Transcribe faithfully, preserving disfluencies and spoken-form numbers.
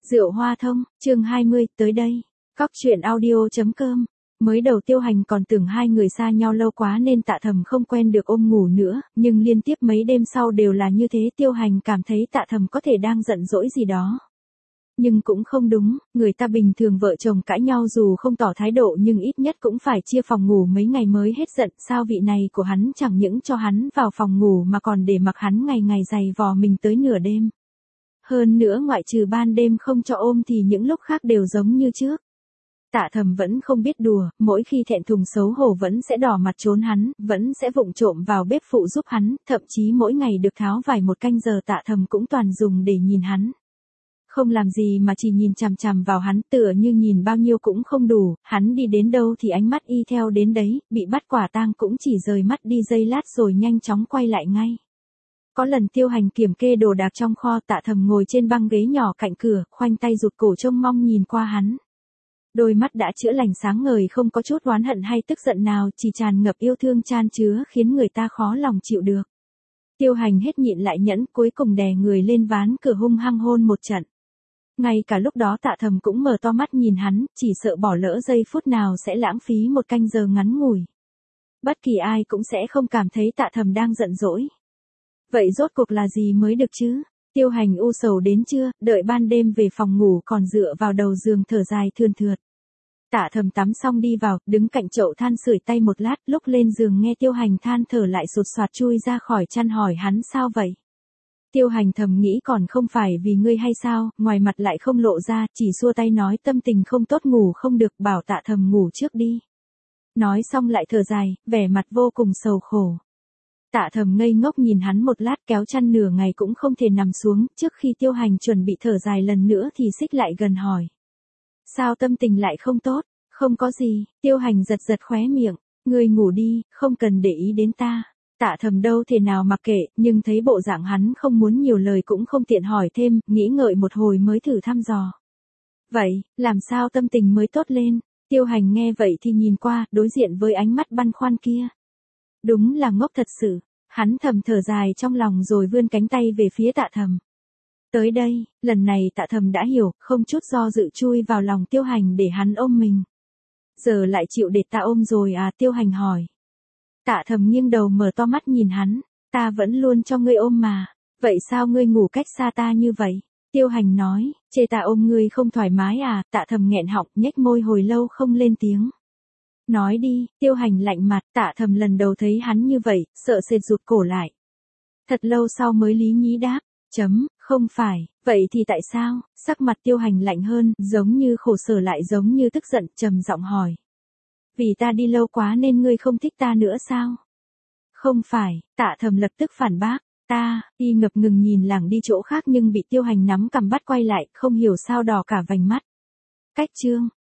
Rượu Hoa Thông, chương hai mươi, tới đây. Cóc truyện audio chấm com. Mới đầu Tiêu Hành còn tưởng hai người xa nhau lâu quá nên Tạ Thầm không quen được ôm ngủ nữa, nhưng liên tiếp mấy đêm sau đều là như thế. Tiêu Hành cảm thấy Tạ Thầm có thể đang giận dỗi gì đó. Nhưng cũng không đúng, người ta bình thường vợ chồng cãi nhau dù không tỏ thái độ nhưng ít nhất cũng phải chia phòng ngủ mấy ngày mới hết giận. Sao vị này của hắn chẳng những cho hắn vào phòng ngủ mà còn để mặc hắn ngày ngày giày vò mình tới nửa đêm. Hơn nữa ngoại trừ ban đêm không cho ôm thì những lúc khác đều giống như trước. Tạ Thầm vẫn không biết đùa, mỗi khi thẹn thùng xấu hổ vẫn sẽ đỏ mặt trốn hắn, vẫn sẽ vụng trộm vào bếp phụ giúp hắn, thậm chí mỗi ngày được tháo vải một canh giờ Tạ Thầm cũng toàn dùng để nhìn hắn. Không làm gì mà chỉ nhìn chằm chằm vào hắn, tựa như nhìn bao nhiêu cũng không đủ, hắn đi đến đâu thì ánh mắt y theo đến đấy, bị bắt quả tang cũng chỉ rời mắt đi giây lát rồi nhanh chóng quay lại ngay. Có lần Tiêu Hành kiểm kê đồ đạc trong kho, Tạ Thầm ngồi trên băng ghế nhỏ cạnh cửa, khoanh tay rụt cổ trông mong nhìn qua hắn. Đôi mắt đã chữa lành sáng ngời, không có chút oán hận hay tức giận nào, chỉ tràn ngập yêu thương chan chứa khiến người ta khó lòng chịu được. Tiêu Hành hết nhịn lại nhẫn, cuối cùng đè người lên ván cửa hung hăng hôn một trận. Ngay cả lúc đó Tạ Thầm cũng mở to mắt nhìn hắn, chỉ sợ bỏ lỡ giây phút nào sẽ lãng phí một canh giờ ngắn ngủi. Bất kỳ ai cũng sẽ không cảm thấy Tạ Thầm đang giận dỗi. Vậy rốt cuộc là gì mới được chứ? Tiêu Hành u sầu đến trưa, đợi ban đêm về phòng ngủ còn dựa vào đầu giường thở dài thườn thượt. Tạ Thầm tắm xong đi vào, đứng cạnh chậu than sưởi tay một lát, lúc lên giường nghe Tiêu Hành than thở lại sột soạt chui ra khỏi chăn hỏi hắn sao vậy. Tiêu Hành thầm nghĩ còn không phải vì ngươi hay sao, ngoài mặt lại không lộ ra, chỉ xua tay nói tâm tình không tốt ngủ không được, bảo Tạ Thầm ngủ trước đi. Nói xong lại thở dài, vẻ mặt vô cùng sầu khổ. Tạ Thầm ngây ngốc nhìn hắn một lát, kéo chăn nửa ngày cũng không thể nằm xuống, trước khi Tiêu Hành chuẩn bị thở dài lần nữa thì xích lại gần hỏi. Sao tâm tình lại không tốt? Không có gì, Tiêu Hành giật giật khóe miệng, ngươi ngủ đi, không cần để ý đến ta. Tạ Thầm đâu thể nào mặc kệ, nhưng thấy bộ dạng hắn không muốn nhiều lời cũng không tiện hỏi thêm, nghĩ ngợi một hồi mới thử thăm dò. Vậy, làm sao tâm tình mới tốt lên? Tiêu Hành nghe vậy thì nhìn qua, đối diện với ánh mắt băn khoăn kia. Đúng là ngốc thật sự, hắn thầm thở dài trong lòng rồi vươn cánh tay về phía Tạ Thầm. Tới đây, lần này Tạ Thầm đã hiểu, không chút do dự chui vào lòng Tiêu Hành để hắn ôm mình. Giờ lại chịu để ta ôm rồi à? Tiêu Hành hỏi. Tạ Thầm nghiêng đầu mở to mắt nhìn hắn, ta vẫn luôn cho ngươi ôm mà, vậy sao ngươi ngủ cách xa ta như vậy? Tiêu Hành nói, chê ta ôm ngươi không thoải mái à? Tạ Thầm nghẹn họng, nhếch môi hồi lâu không lên tiếng. Nói đi, Tiêu Hành lạnh mặt. Tạ Thầm lần đầu thấy hắn như vậy, sợ sệt rụt cổ lại. Thật lâu sau mới lý nhí đáp, chấm, không phải, vậy thì tại sao? Sắc mặt Tiêu Hành lạnh hơn, giống như khổ sở lại giống như tức giận, trầm giọng hỏi. Vì ta đi lâu quá nên ngươi không thích ta nữa sao? Không phải, Tạ Thầm lập tức phản bác, ta, y ngập ngừng nhìn lảng đi chỗ khác nhưng bị Tiêu Hành nắm cằm bắt quay lại, không hiểu sao đỏ cả vành mắt. Cách chương,